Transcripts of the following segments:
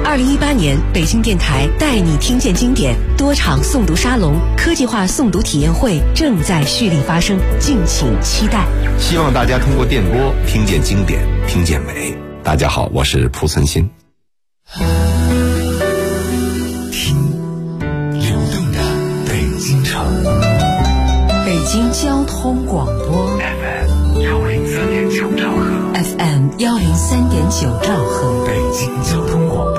2018年，北京电台带你听见经典多场诵读沙龙、科技化诵读体验会正在蓄力发生，敬请期待。 希望大家通过电波听见经典，听见美。大家好，我是蒲存昕。 听流动的北京城， 北京交通广播 FM103.9兆赫 ，FM103.9兆赫， 北京交通广播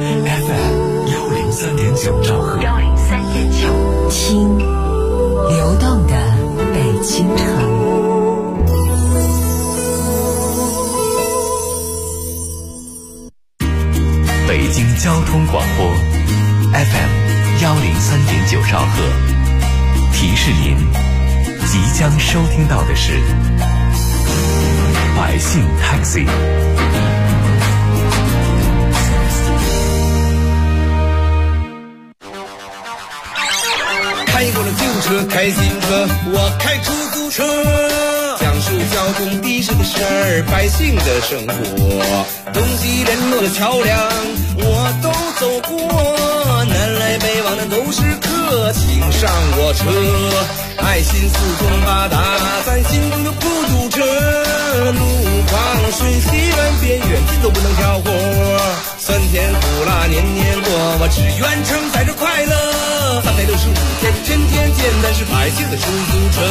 FM103.9兆赫 ，103.9，听流动的北京城。 北京交通广播 FM103.9兆赫，提示您即将收听到的是百姓 Taxi。 开过了旧车，开新车，我开出租车，讲述交通的士的事儿，百姓的生活，东西联络的桥梁我都走过，南来北往的都是客，请上我车，爱心四通八达，咱心中的不堵车，路况顺西软边远近都不能挑活，酸甜苦辣年年过，我只愿承载着快乐，365天天天见，咱是百姓的出租车。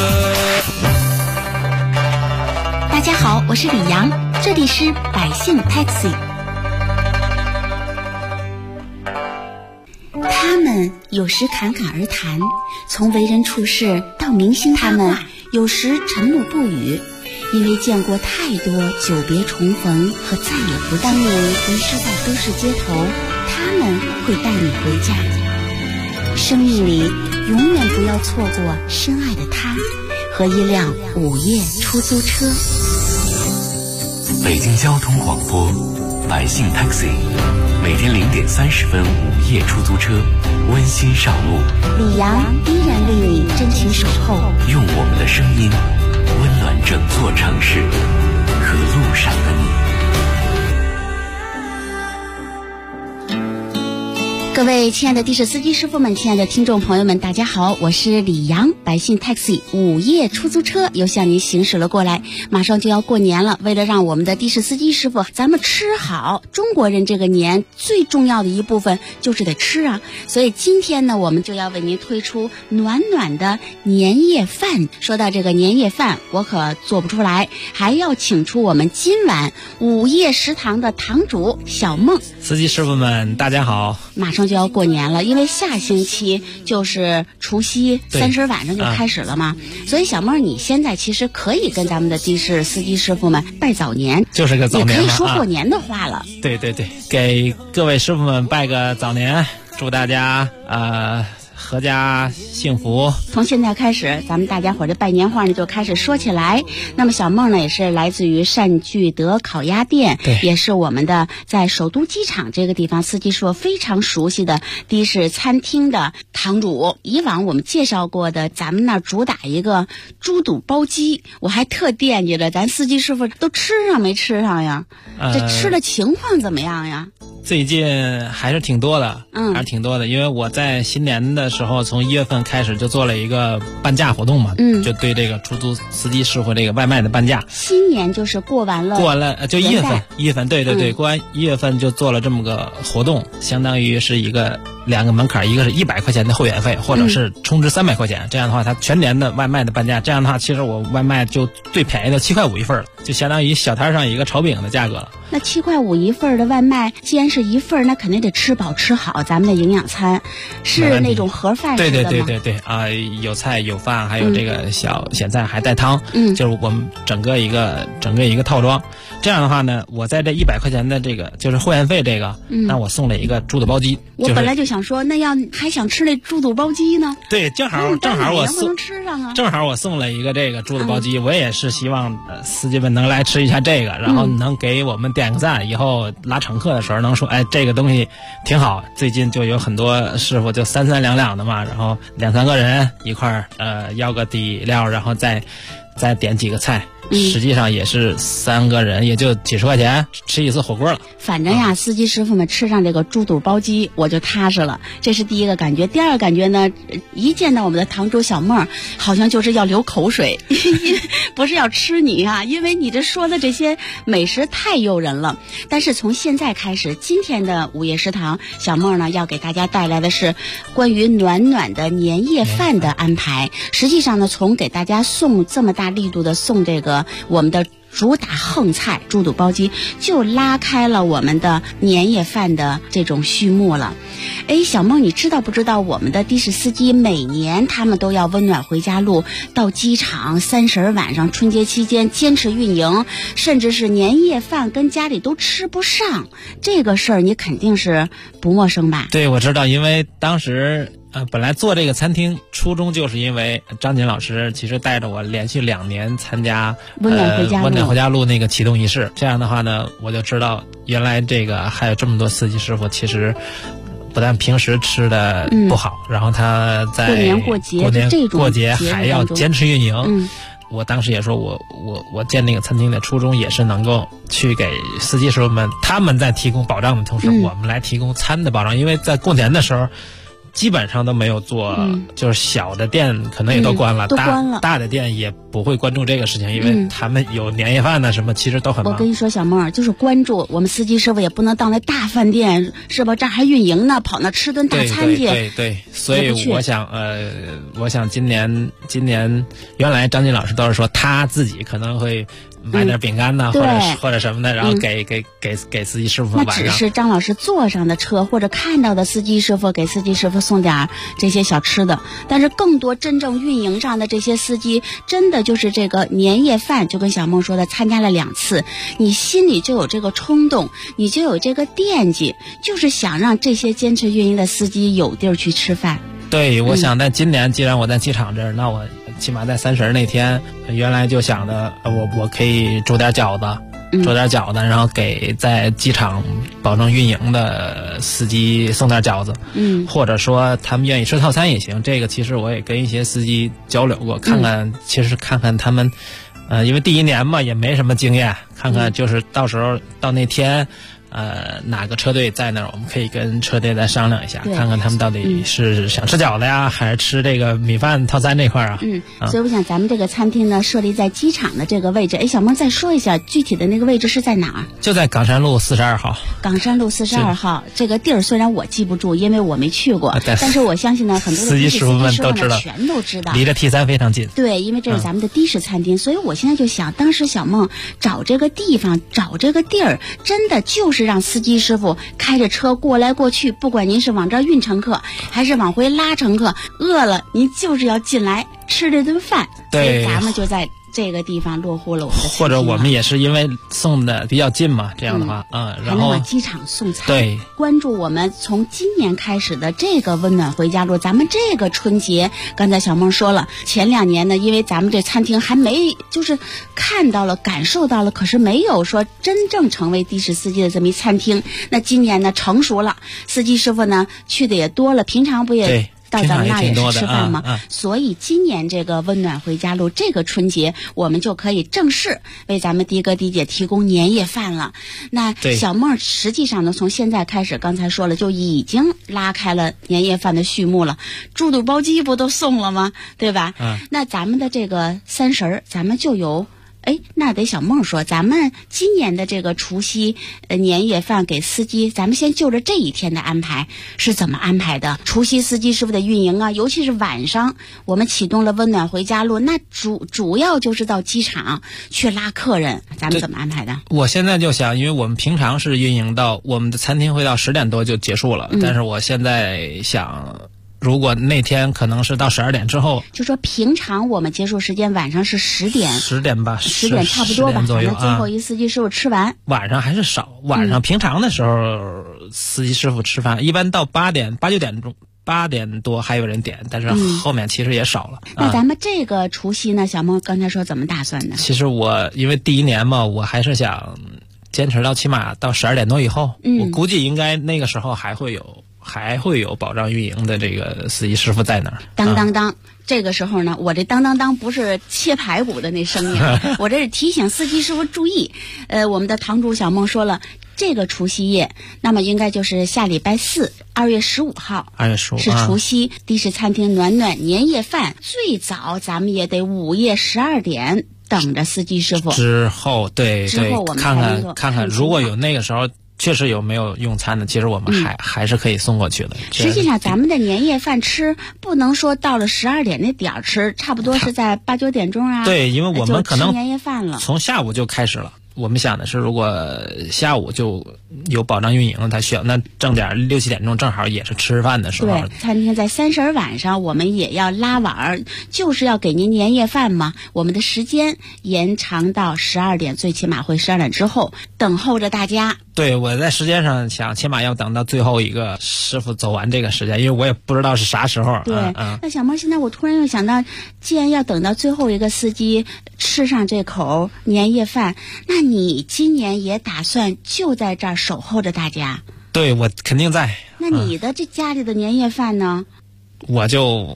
大家好，我是李阳，这里是百姓 Taxi。 他们有时侃侃而谈，从为人处事到明星他们有时沉默不语，因为见过太多久别重逢和再也不当你遗失在都市街头，他们会带你回家。生命里永远不要错过深爱的他和一辆午夜出租车。 北京交通广播百姓 Taxi， 每天0点30分午夜出租车，温馨上路。 李阳依然为你真情守候， 用我们的声音温暖整座城市和路上的你。 各位亲爱的的士司机师傅们，亲爱的听众朋友们，大家好，我是李阳，百姓 Taxi 午夜出租车又向您行驶了过来。马上就要过年了，为了让我们的的士司机师傅咱们吃好，中国人这个年最重要的一部分就是得吃啊，所以今天呢，我们就要为您推出暖暖的年夜饭。说到这个年夜饭，我可做不出来，还要请出我们今晚午夜食堂的堂主小梦。 司机师傅们大家好， 马上就要过年了，因为下星期就是除夕30晚上就开始了嘛，所以小妹儿你现在其实可以跟咱们的的士司机师傅们拜早年， 就是个早年了， 也可以说过年的话了。 对对对，给各位师傅们拜个早年，祝大家阖家幸福。 从现在开始，咱们大家伙的拜年话呢就开始说起来。那么小梦呢也是来自于善聚德烤鸭店，也是我们的在首都机场这个地方司机说非常熟悉的的士餐厅的堂主。以往我们介绍过的，咱们那儿主打一个猪肚包鸡，我还特惦记着咱司机师傅都吃上没吃上呀？这吃的情况怎么样呀？ 最近还是挺多的，还是挺多的，因为我在新年的时候，从1月份开始就做了一个半价活动嘛，就对这个出租司机师傅这个外卖的半价。 新年就是过完了就1月份，对，过完1月份就做了这么个活动，相当于是2个门槛，一个是100块钱的会员费，或者是充值300块钱，这样的话它全年的外卖的半价，这样的话其实我外卖就最便宜的7块5一份了，就相当于小摊上一个炒饼的价格了。 那7块5一份的外卖，既然是一份，那肯定得吃饱吃好，咱们的营养餐是那种盒饭式的吗？ 对啊，有菜有饭，还有这个小咸菜还带汤，就是我们整个一个套装。这样的话呢，我在这100块钱的这个就是会员费这个，那我送了一个猪肚包鸡。 我本来就想说，那要还想吃那猪肚包鸡呢？ 对，正好我送， 吃上啊！ 正好我送了一个这个猪肚包鸡，我也是希望司机们能来吃一下这个，然后能给我们点个赞，以后拉乘客的时候能说，哎，这个东西挺好。最近就有很多师傅就3、3两两的嘛，然后2、3个人一块要个底料，然后再点几个菜， 实际上也是3个人也就几十块钱吃一次火锅了。 反正呀，司机师傅们吃上这个猪肚包鸡，我就踏实了。这是第一个感觉。第二个感觉呢，一见到我们的堂主小梦，好像就是要流口水，不是要吃你啊，因为你这说的这些美食太诱人了。但是从现在开始，今天的午夜食堂，小梦呢要给大家带来的是关于暖暖的年夜饭的安排。实际上呢，从给大家送这么大力度的送这个我们的主打横菜猪肚包鸡，就拉开了我们的年夜饭的这种序幕了。哎，小梦，你知道不知道我们的的士司机每年他们都要温暖回家路到机场30晚上春节期间坚持运营，甚至是年夜饭跟家里都吃不上，这个事儿你肯定是不陌生吧？ 对，我知道，因为当时本来做这个餐厅初衷就是因为张锦老师其实带着我连续2年参加温暖回家路那个启动仪式，这样的话呢，我就知道原来这个还有这么多司机师傅，其实不但平时吃的不好，然后他在过年过节还要坚持运营。我当时也说我建那个餐厅的初衷也是能够去给司机师傅们，他们在提供保障的同时，我们来提供餐的保障，因为在过年的时候基本上都没有做，就是小的店可能也都关了，大的店也不会关注这个事情，因为他们有年夜饭呢什么，其实都很忙。 我跟你说，小梦，就是关注我们司机师傅也不能到那大饭店，是吧？这还运营呢，跑那吃顿大餐去。 对，所以我想今年原来张金老师都是说他自己可能会买点饼干呐，或者什么的，然后给司机师傅们晚上。 那只是张老师坐上的车或者看到的司机师傅给司机师傅送点这些小吃的，但是更多真正运营上的这些司机，真的就是这个年夜饭，就跟小梦说的，参加了2次，你心里就有这个冲动，你就有这个惦记，就是想让这些坚持运营的司机有地儿去吃饭。 对，我想在今年既然我在机场这儿，那我起码在30那天，原来就想的我可以煮点饺子，然后给在机场保证运营的司机送点饺子，或者说他们愿意吃套餐也行。这个其实我也跟一些司机交流过，看看他们，因为第1年嘛也没什么经验，看看就是到时候到那天。哪个车队在那儿，我们可以跟车队再商量一下，看看他们到底是想吃饺子呀，还是吃这个米饭套餐这块啊。 所以我想咱们这个餐厅呢，设立在机场的这个位置。哎，小梦再说一下具体的那个位置是在哪儿？ 就在岗山路42号。 岗山路42号这个地儿虽然我记不住，因为我没去过，但是我相信呢，很多的司机师傅们都知道， 全都知道， 离着 T3非常近。 对，因为这是咱们的的士餐厅，所以我现在就想，当时小梦找这个地方，找这个地儿，真的就是让司机师傅开着车过来过去，不管您是往这儿运乘客还是往回拉乘客，饿了您就是要进来吃这顿饭。 对， 所以咱们就在这个地方落户了我们的餐厅。 或者我们也是因为送的比较近嘛，这样的话，然后还能往机场送餐。 对， 关注我们从今年开始的这个温暖回家路，咱们这个春节，刚才小梦说了，前2年呢，因为咱们这餐厅还没就是看到了、感受到了，可是没有说真正成为的士司机的这么一餐厅。那今年呢，成熟了，司机师傅呢去的也多了，平常不也？ 对。 到咱们那也是吃饭吗？所以今年这个温暖回家路这个春节，我们就可以正式为咱们的哥的姐提供年夜饭了。那小梦实际上呢，从现在开始，刚才说了，就已经拉开了年夜饭的序幕了。猪肚包鸡不都送了吗？对吧？那咱们的这个30，咱们就有。哎，那得小梦说，咱们今年的这个除夕年夜饭给司机，咱们先就着这一天的安排是怎么安排的？除夕司机师傅的运营啊，尤其是晚上，我们启动了温暖回家路，那主要就是到机场去拉客人，咱们怎么安排的？ 我现在就想，因为我们平常是运营到我们的餐厅会到10点多就结束了，但是我现在想。如果那天可能是到12点之后， 就说平常我们结束时间晚上是10点吧 ，10点差不多吧， 左右最后一司机师傅吃完。 晚上还是少，晚上平常的时候，司机师傅吃饭一般到8点8、9点钟。8点多还有人点，但是后面其实也少了。 那咱们这个除夕呢，小梦刚才说怎么打算的？ 其实我因为第1年嘛，我还是想坚持到起码到12点多以后，我估计应该那个时候还会有还会有保障运营的这个司机师傅在那儿。 当当当。这个时候呢，我这当当当不是切排骨的那声音，我这是提醒司机师傅注意。我们的堂主小梦说了，这个除夕夜，那么应该就是下礼拜四，2月15号。 2月15号是除夕，的士餐厅暖暖年夜饭，最早咱们也得午夜12点等着司机师傅。 之后，对， 之后我们看看，如果有那个时候。确实有没有用餐的，其实我们还是可以送过去的。 实际上咱们的年夜饭吃不能说到了12点那点儿吃，差不多是在8、9点钟啊。 对，因为我们可能年夜饭了， 从下午就开始了。我们想的是，如果下午就有保障运营，它需要那正点6、7点钟，正好也是吃饭的时候。 对，餐厅在30晚上我们也要拉碗，就是要给您年夜饭嘛。我们的时间延长到12点，最起码会12点之后等候着大家。 对，我在时间上想，起码要等到最后一个师傅走完这个时间，因为我也不知道是啥时候。 对，那小妹，现在我突然又想到，既然要等到最后一个司机吃上这口年夜饭，那你今年也打算就在这儿守候着大家？ 对，我肯定在。 那你的这家里的年夜饭呢？ 我就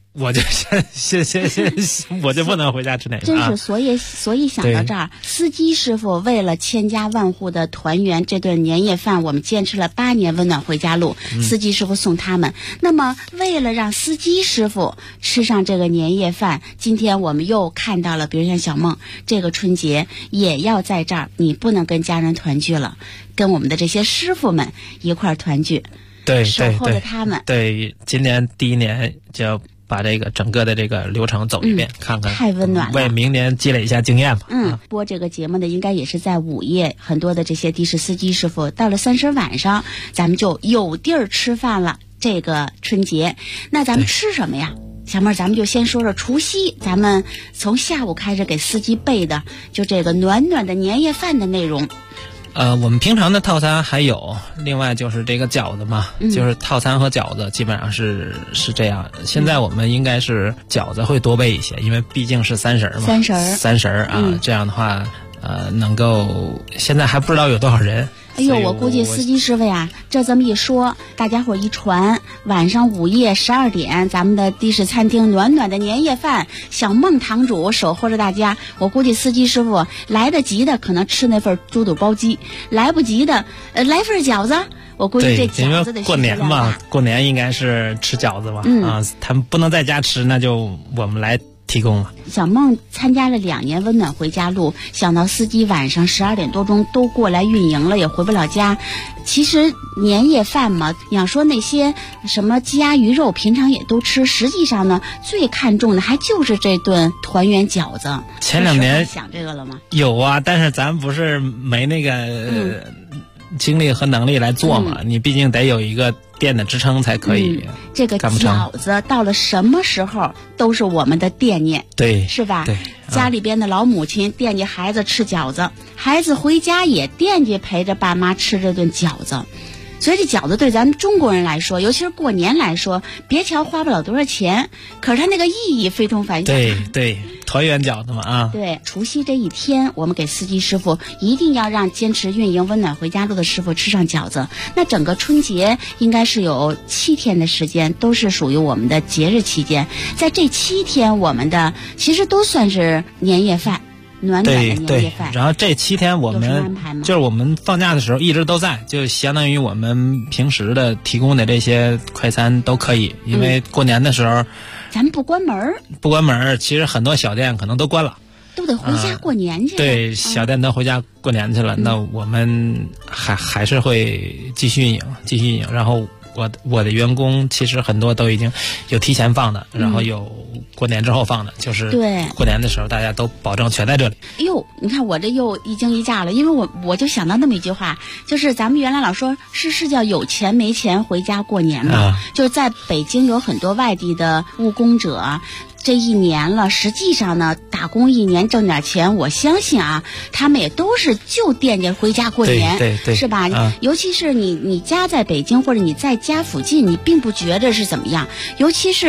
先，我就不能回家吃那个。 真是，所以想到这儿，司机师傅为了千家万户的团圆，这顿年夜饭我们坚持了8年，温暖回家路，司机师傅送他们。那么，为了让司机师傅吃上这个年夜饭，今天我们又看到了，比如像小梦，这个春节也要在这儿，你不能跟家人团聚了，跟我们的这些师傅们一块儿团聚， 对， 守候着他们。 对，今年第一年就把这个整个的这个流程走一遍，看看， 太温暖了， 为明年积累一下经验嘛。 播这个节目的应该也是在午夜，很多的这些的士司机师傅到了30晚上，咱们就有地儿吃饭了。这个春节，那咱们吃什么呀？小妹儿，咱们就先说说除夕，咱们从下午开始给司机备的，就这个暖暖的年夜饭的内容。 我们平常的套餐还有，另外就是这个饺子嘛，就是套餐和饺子基本上是这样。现在我们应该是饺子会多备一些，因为毕竟是30嘛。30啊，这样的话，能够现在还不知道有多少人。 哎呦，我估计司机师傅呀，这么一说，大家伙一传，晚上午夜12点，咱们的的士餐厅暖暖的年夜饭，小梦堂主守候着大家。我估计司机师傅来得及的可能吃那份猪肚包鸡，来不及的来份饺子。我估计这饺子的过年嘛，过年应该是吃饺子嘛。他们不能在家吃，那就我们来提供了。 小梦参加了2年温暖回家路，想到司机晚上12点多钟都过来运营了，也回不了家。其实年夜饭嘛，你要说那些什么鸡鸭鱼肉，平常也都吃，实际上呢，最看重的还就是这顿团圆饺子。 前2年想这个了吗？ 有啊，但是咱不是没那个精力和能力来做嘛，你毕竟得有一个店的支撑才可以。 这个饺子到了什么时候都是我们的惦念， 对， 是吧？ 对， 家里边的老母亲惦记孩子吃饺子，孩子回家也惦记陪着爸妈吃这顿饺子。所以这饺子对咱们中国人来说，尤其是过年来说，别瞧花不了多少钱，可是它那个意义非同凡响。 对，团圆饺子嘛啊。 对，除夕这一天，我们给司机师傅一定要让坚持运营温暖回家路的师傅吃上饺子。那整个春节应该是有7天的时间，都是属于我们的节日期间。在这7天，我们的其实都算是年夜饭。暖暖的年夜饭， 然后这7天我们就是我们放假的时候一直都在，就相当于我们平时的提供的这些快餐都可以，因为过年的时候， 咱们不关门， 其实很多小店可能都关了， 都得回家过年去。 对，小店都回家过年去了，那我们还是会继续运营，然后。我的员工其实很多都已经有提前放的，然后有过年之后放的，就是对过年的时候大家都保证全在这里。 哎呦，你看我这又一惊一乍了，因为我就想到那么一句话，就是咱们原来老说是叫有钱没钱回家过年嘛，就是在北京有很多外地的务工者。这一年了，实际上呢，打工1年挣点钱，我相信啊，他们也都是就惦记回家过年， 对， 是吧？尤其是你家在北京或者你在家附近，你并不觉着是怎么样，尤其是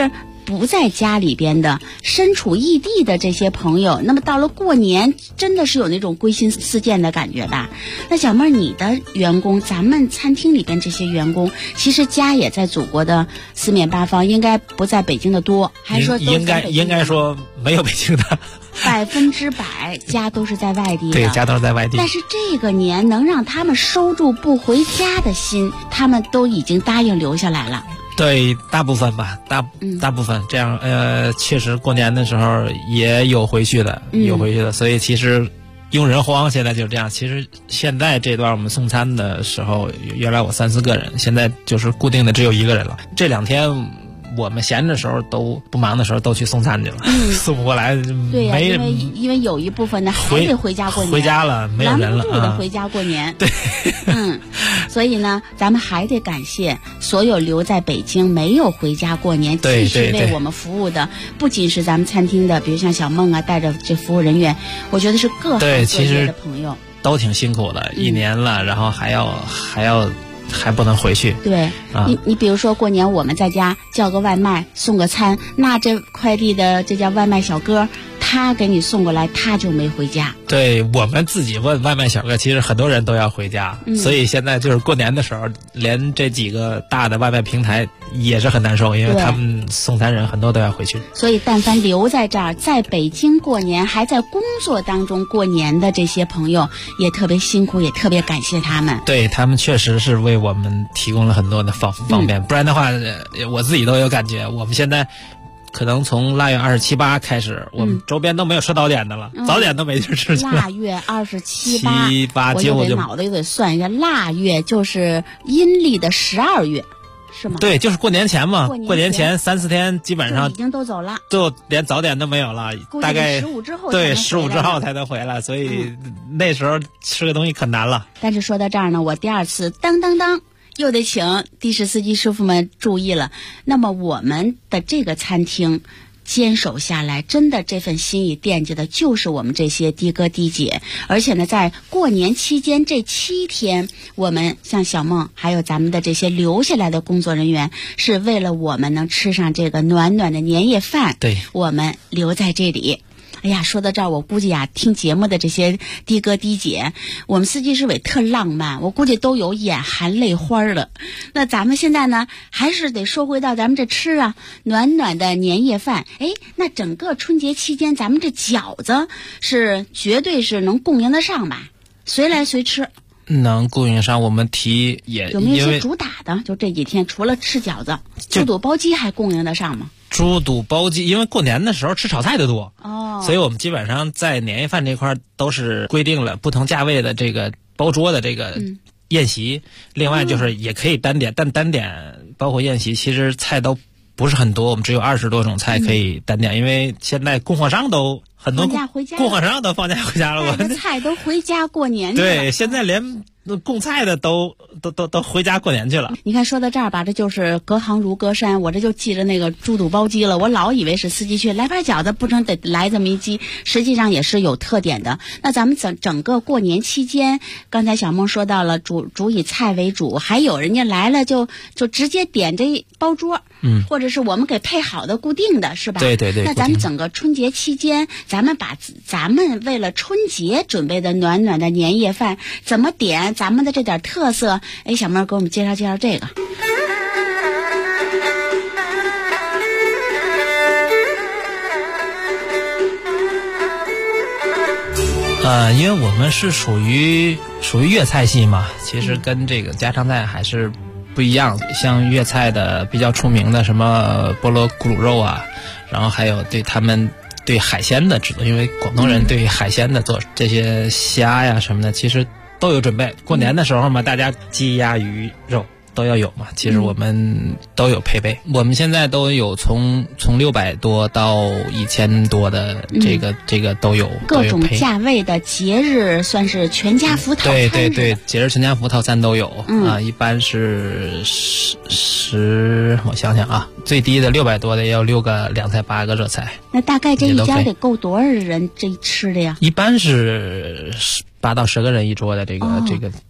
不在家里边的、身处异地的这些朋友，那么到了过年，真的是有那种归心似箭的感觉吧？那小妹儿，你的员工，咱们餐厅里边这些员工，其实家也在祖国的四面八方，应该不在北京的多，还是说都在北京？ 应该说没有北京的 100%家都是在外地的， 对，家都是在外地。 但是这个年能让他们收住不回家的心，他们都已经答应留下来了。 对，大部分吧，大部分这样，确实过年的时候也有回去的，所以其实用人荒现在就是这样。其实现在这段我们送餐的时候，原来我3、4个人，现在就是固定的只有1个人了。这2天我们闲的时候都不忙的时候都去送餐去了，送不过来， 对呀，因为有一部分呢还得回家过年， 回家了没有人了， 拦不住的回家过年， 对， 所以呢，咱们还得感谢所有留在北京没有回家过年继续为我们服务的，不仅是咱们餐厅的，比如像小梦啊，带着这服务人员，我觉得是各行各业的朋友都挺辛苦的，一年了，然后还不能回去。 对，你比如说过年我们在家叫个外卖送个餐，那这快递的这叫外卖小哥，他给你送过来，他就没回家。 对，我们自己问外卖小哥，其实很多人都要回家，所以现在就是过年的时候，连这几个大的外卖平台也是很难受，因为他们送餐人很多都要回去。 所以但凡留在这儿，在北京过年，还在工作当中过年的这些朋友，也特别辛苦，也特别感谢他们。 对，他们确实是为我们提供了很多的方便，不然的话，我自己都有感觉，我们现在可能从腊月27、8开始，我们周边都没有吃早点的了，早点都没地儿吃去了。 腊月27、8，我就脑袋就得算一下，腊月就是阴历的12月。是吗？ 对，就是过年前嘛，过年前3、4天基本上已经都走了， 就连早点都没有了，大概 15之后对15之后才能回来，所以那时候吃个东西可难了。 但是说到这儿呢，我第2次当又得请的士司机师傅们注意了。那么我们的这个餐厅坚守下来，真的这份心意惦记的就是我们这些的哥的姐。而且呢，在过年期间这7天，我们像小梦还有咱们的这些留下来的工作人员，是为了我们能吃上这个暖暖的年夜饭， 对， 我们留在这里。哎呀，说到这儿，我估计啊，听节目的这些的哥的姐，我们司机师委特浪漫，我估计都有眼含泪花了。那咱们现在呢，还是得说回到咱们这吃啊，暖暖的年夜饭。哎，那整个春节期间，咱们这饺子是绝对是能供应得上吧？随来随吃。 能供应上，我们提也有没有一些主打的？就这几天除了吃饺子，猪肚包鸡还供应得上吗？ 猪肚包鸡，因为过年的时候吃炒菜的多所以我们基本上在年夜饭这块都是规定了不同价位的这个包桌的这个宴席，另外就是也可以单点，但单点包括宴席其实菜都不是很多，我们只有20多种菜可以单点，因为现在供货商都很多，供货商都放假回家了， 我们菜都回家过年去了。 对，现在连供菜的都回家过年去了。 你看说到这儿吧，这就是隔行如隔山，我这就记着那个猪肚包鸡了。我老以为是司机去来盘饺子，不成得来这么一鸡，实际上也是有特点的。那咱们整个过年期间，刚才小梦说到了主以菜为主，还有人家来了就直接点这包桌，或者是我们给配好的固定的是吧？ 对。 那咱们整个春节期间，咱们把咱们为了春节准备的暖暖的年夜饭怎么点？咱们的这点特色，哎，小妹儿给我们介绍介绍这个。 因为我们是属于粤菜系嘛，其实跟这个家常菜还是不一样。像粤菜的比较出名的什么菠萝咕噜肉啊，然后还有他们对海鲜的制作，因为广东人对海鲜的做这些虾呀什么的，其实都有准备。过年的时候嘛，大家鸡鸭鱼肉都要有嘛，其实我们都有配备。我们现在都有从600多到1000多的这个都有各种价位的节日，算是全家福套餐。 对，节日全家福套餐都有一般是我想想啊，最低的600多的也有6个凉菜8个热菜。 那大概这一家得够多少人这吃的呀？ 一般是8到10个人一桌的这个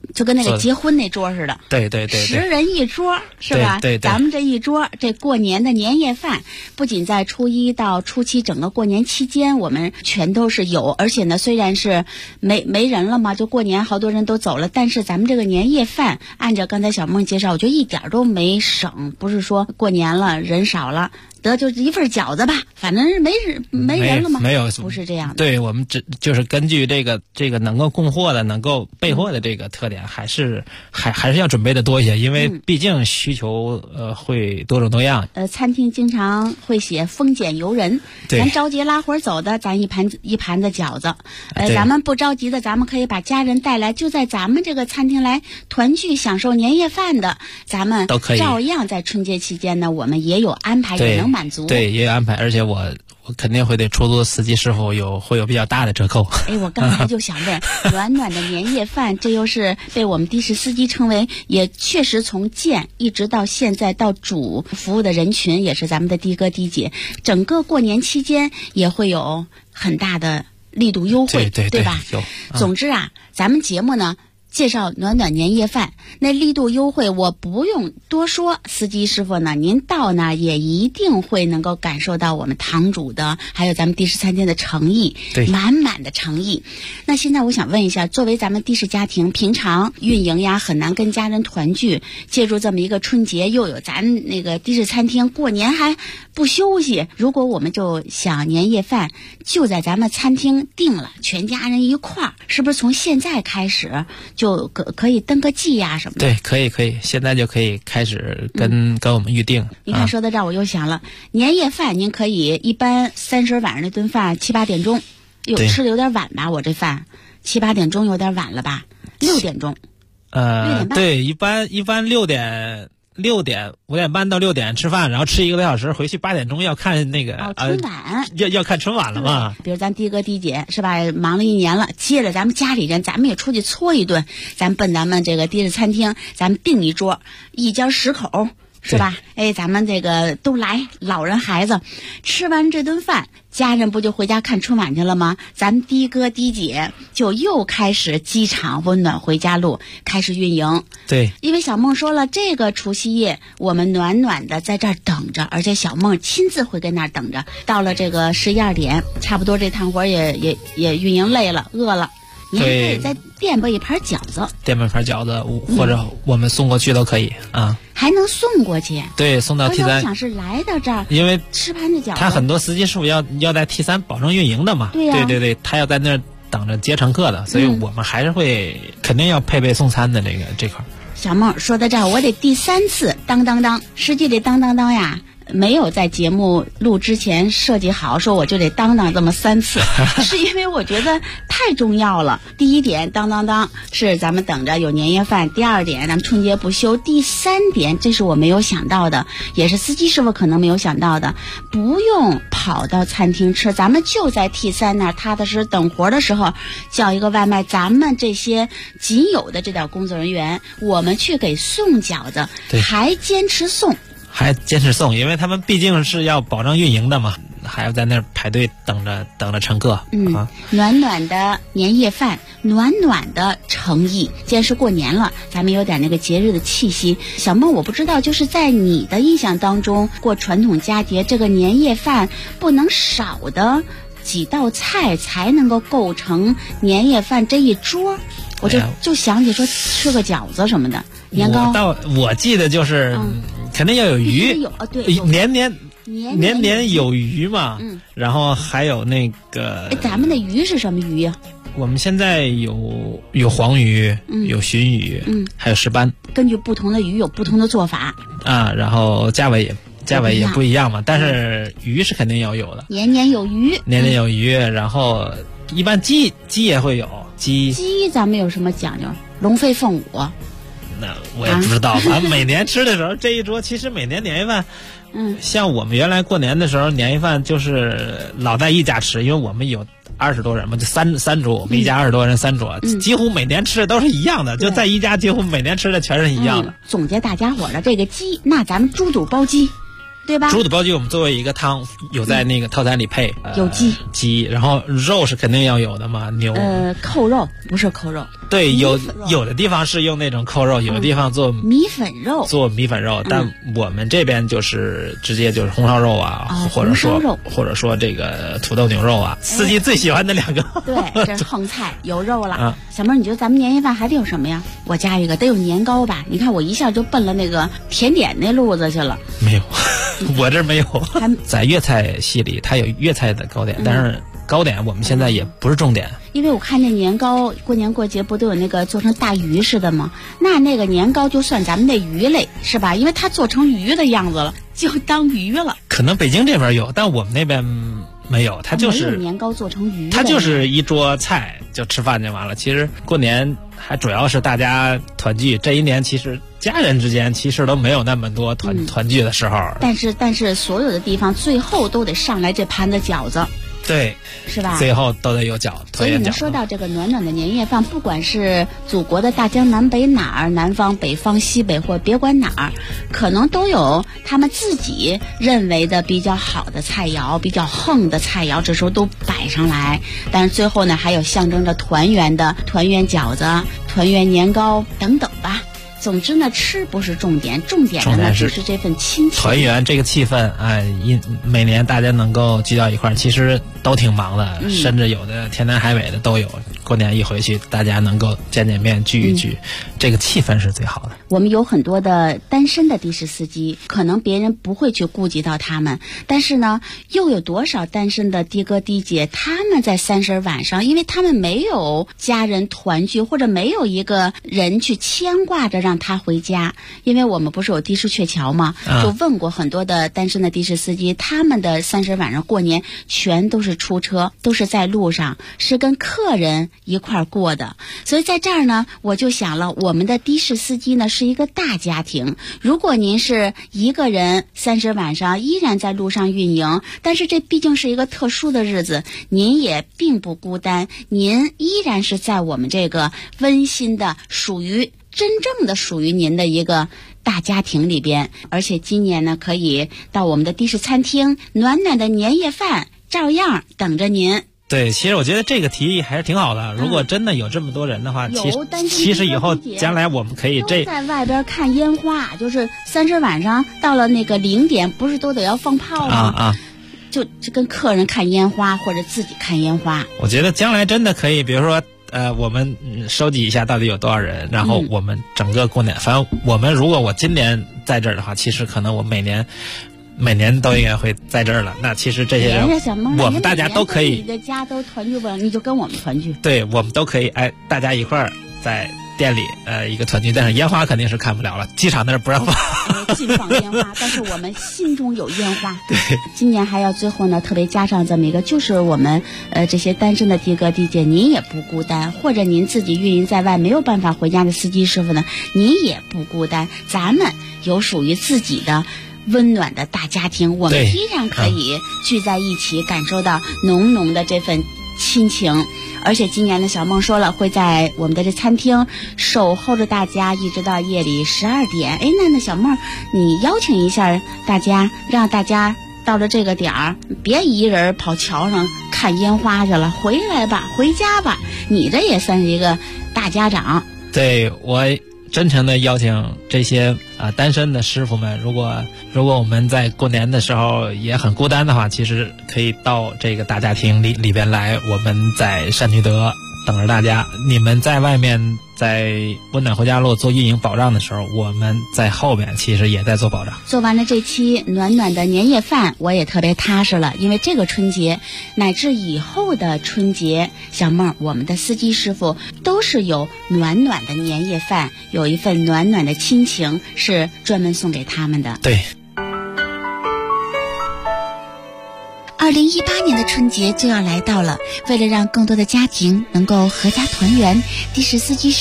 就跟那个结婚那桌似的。 对对对对， 10人一桌是吧？ 对对对， 咱们这一桌这过年的年夜饭，不仅在初1到初7整个过年期间我们全都是有，而且呢虽然是没人了嘛，就过年好多人都走了，但是咱们这个年夜饭按照刚才小梦介绍，我觉得一点都没省，不是说过年了人少了得就一份饺子吧，反正是没人了吗？ 没有， 不是这样的。 对，我们就是根据这个能够供货的、能够备货的这个特点，还是要准备的多一些，因为毕竟需求会多种多样。 餐厅经常会写丰俭由人，咱着急拉活走的，咱一盘子饺子。咱们不着急的，咱们可以把家人带来，就在咱们这个餐厅来团聚享受年夜饭的，咱们都可以。 照样在春节期间呢，我们也有安排，也能满足。 对，也有安排，而且我肯定会对出租司机师傅会有比较大的折扣。 我刚才就想问，暖暖的年夜饭，这又是被我们的士司机称为，也确实从建一直到现在到主服务的人群，也是咱们的的哥的姐，整个过年期间也会有很大的力度优惠，对吧？ 有。 总之啊，咱们节目呢介绍暖暖年夜饭，那力度优惠我不用多说，司机师傅呢您到那也一定会能够感受到我们堂主的还有咱们的士餐厅的诚意，满满的诚意。那现在我想问一下，作为咱们的士家庭平常运营呀很难跟家人团聚，借助这么一个春节，又有咱那个的士餐厅过年还不休息，如果我们就想年夜饭就在咱们餐厅定了，全家人一块儿，是不是从现在开始就可以登个记呀什么的？ 对，可以，现在就可以开始跟我们预定。 你看说到这儿我又想了，年夜饭您可以一般30晚上那顿饭7、8点钟，吃的有点晚吧？我这饭7、8点钟有点晚了吧？6点钟。 对，一般6点5点半到6点吃饭，然后吃1个多小时，回去8点钟要看那个春晚， 要看春晚了嘛。 比如咱的哥的姐是吧，忙了一年了，接着咱们家里人，咱们也出去搓一顿，咱奔咱们这个的士餐厅，咱们订一桌，一家10口。是吧？咱们这个都来，老人孩子吃完这顿饭，家人不就回家看春晚去了吗？咱们的哥的姐就又开始机场温暖回家路开始运营。 对， 因为小梦说了，这个除夕夜我们暖暖的在这儿等着，而且小梦亲自会跟那儿等着。到了这个11、2点，差不多这趟活也运营累了，饿了。你还可以再垫吧一盘饺子， 或者我们送过去都可以啊。 还能送过去？ 对，送到 T3。 我想是来到这儿， 因为吃盘子饺子， 他很多司机师傅要在 T3 保证运营的嘛。 对呀， 对，他要在那儿等着接乘客的，所以我们还是肯定要配备送餐的这块。 小梦说到这儿，我得第3次当，实际这当呀。没有在节目录之前设计好，说我就得当这么3次，是因为我觉得太重要了。第一点，当是咱们等着有年夜饭；第2点，咱们春节不休；第3点，这是我没有想到的，也是司机师傅可能没有想到的，不用跑到餐厅吃，咱们就在 T3那儿踏踏实实等活的时候叫一个外卖，咱们这些仅有的这点工作人员，我们去给送饺子，还坚持送， 因为他们毕竟是要保证运营的嘛，还要在那儿排队等着乘客。 暖暖的年夜饭，暖暖的诚意。既然是过年了，咱们有点那个节日的气息。小梦，我不知道，就是在你的印象当中，过传统佳节这个年夜饭不能少的几道菜才能够构成年夜饭这一桌。我就想起说吃个饺子什么的，年糕。 我记得就是肯定要有鱼，年年有余嘛。然后还有那个， 咱们的鱼是什么鱼呀？ 我们现在有黄鱼，有鲟鱼，还有石斑。 根据不同的鱼有不同的做法啊，然后价位也不一样嘛。但是鱼是肯定要有的， 年年有余， 然后一般鸡也会有。鸡咱们有什么讲究？龙飞凤舞。 那我也不知道，反正每年吃的时候这一桌，其实每年年夜饭，像我们原来过年的时候，年夜饭就是老在一家吃，因为我们有20多人嘛，就三桌，我们一家20多人3桌，几乎每年吃的都是一样的，就在一家几乎每年吃的全是一样的。 总结大家伙的这个鸡，那咱们猪肚包鸡。 对吧？ 猪肚包鸡我们作为一个汤，有在那个套餐里配， 有鸡，然后肉是肯定要有的嘛，牛。 扣肉不是扣肉。 对，有的地方是用那种扣肉，有的地方做米粉肉， 但我们这边就是直接就是红烧肉啊，或者说这个土豆牛肉啊，司机最喜欢的2个。 对，这是横菜有肉了。小妹儿，你觉得咱们年夜饭还得有什么呀？我加一个，得有年糕吧？你看我一下就奔了那个甜点那路子去了。 没有，我这没有。在粤菜系里，它有粤菜的糕点，但是糕点我们现在也不是重点。 因为我看那年糕过年过节不都有那个做成大鱼似的吗？那个年糕就算咱们的鱼类是吧？因为它做成鱼的样子了，就当鱼了。 可能北京这边有，但我们那边没有。它就是没有年糕做成鱼的， 它就是一桌菜就吃饭就完了。其实过年还主要是大家团聚，这一年其实家人之间其实都没有那么多团聚的时候。 但是所有的地方最后都得上来这盘子饺子。 对， 是吧？ 最后都得有饺子。 所以呢，说到这个暖暖的年夜饭，不管是祖国的大江南北哪儿，南方、北方、西北或别管哪儿，可能都有他们自己认为的比较好的菜肴，比较横的菜肴，这时候都摆上来。但是最后呢，还有象征着团圆的团圆饺子、团圆年糕等等吧。总之呢，吃不是重点，重点的呢就是这份亲情、 团圆这个气氛。每年大家能够聚到一块儿，其实都挺忙的，甚至有的天南海北的都有。过年一回去，大家能够见面聚一聚，这个气氛是最好的。 我们有很多的单身的的士司机，可能别人不会去顾及到他们，但是呢，又有多少单身的的哥的姐，他们在30晚上，因为他们没有家人团聚，或者没有一个人去牵挂着让他回家。因为我们不是有的士鹊桥吗？就问过很多的单身的的士司机，他们的30晚上过年全都是出车，都是在路上，是跟客人一块儿过的。所以在这儿呢，我就想了，我们的的士司机呢是一个大家庭。如果您是一个人30晚上依然在路上运营，但是这毕竟是一个特殊的日子，您也并不孤单，您依然是在我们这个温馨的真正的属于您的一个大家庭里边。而且今年呢，可以到我们的的士餐厅，暖暖的年夜饭照样等着您。 对，其实我觉得这个提议还是挺好的。如果真的有这么多人的话，其实以后将来我们可以都在外边看烟花，就是30晚上到了那个0点，不是都得要放炮吗？就跟客人看烟花或者自己看烟花。 我觉得将来真的可以，比如说我们收集一下到底有多少人，然后我们整个过年，反正如果我今年在这儿的话，其实可能我每年都应该会在这儿了。那其实这些人，我们大家都可以， 你的家都团聚不了，你就跟我们团聚。 对，我们都可以大家一块儿在店里一个团聚，但是烟花肯定是看不了了，机场那儿不让放。 禁放烟花，但是我们心中有烟花。对，今年还要最后呢，特别加上这么一个，就是我们这些单身的的哥的姐，您也不孤单，或者您自己运营在外没有办法回家的司机师傅呢，您也不孤单，咱们有属于自己的温暖的大家庭，我们依然可以聚在一起，感受到浓浓的这份亲情。而且今年的小梦说了，会在我们的这餐厅守候着大家，一直到夜里12点。那小梦，你邀请一下大家，让大家到了这个点儿，别一人跑桥上看烟花去了，回来吧，回家吧。你这也算是一个大家长。 对，我真诚的邀请这些单身的师傅们，如果我们在过年的时候也很孤单的话，其实可以到这个大家庭里边来，我们在善聚德等着大家。你们在外面在温暖回家路做运营保障的时候，我们在后面其实也在做保障。 做完了这期暖暖的年夜饭，我也特别踏实了，因为这个春节乃至以后的春节，小梦我们的司机师傅都是有暖暖的年夜饭，有一份暖暖的亲情是专门送给他们的。 对。 2018年的春节就要来到了，为了让更多的家庭能够阖家团圆，的士司机